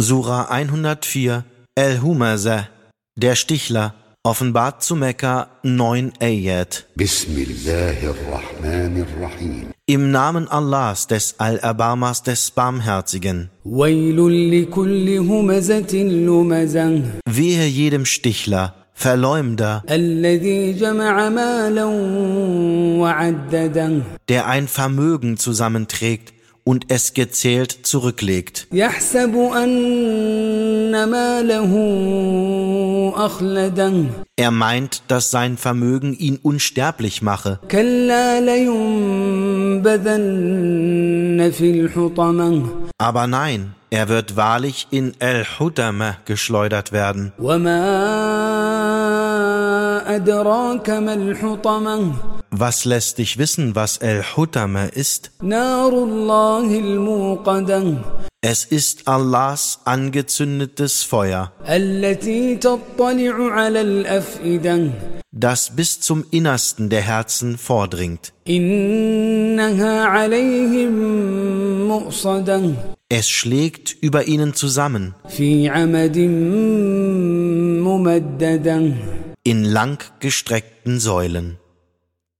Sura 104, Al-Humazah, der Stichler, offenbart zu Mekka 9 Ayat. Bismillahirrahmanirrahim. Im Namen Allahs, des Allerbarmers, des Barmherzigen. Wehe jedem Stichler, Verleumder, der ein Vermögen zusammenträgt und es gezählt zurücklegt. Er meint, dass sein Vermögen ihn unsterblich mache. Aber nein, er wird wahrlich in Al-Hutama geschleudert werden. Was lässt dich wissen, was Al-Hutama ist? Es ist Allahs angezündetes Feuer, das bis zum Innersten der Herzen vordringt. Es schlägt über ihnen zusammen in lang gestreckten Säulen.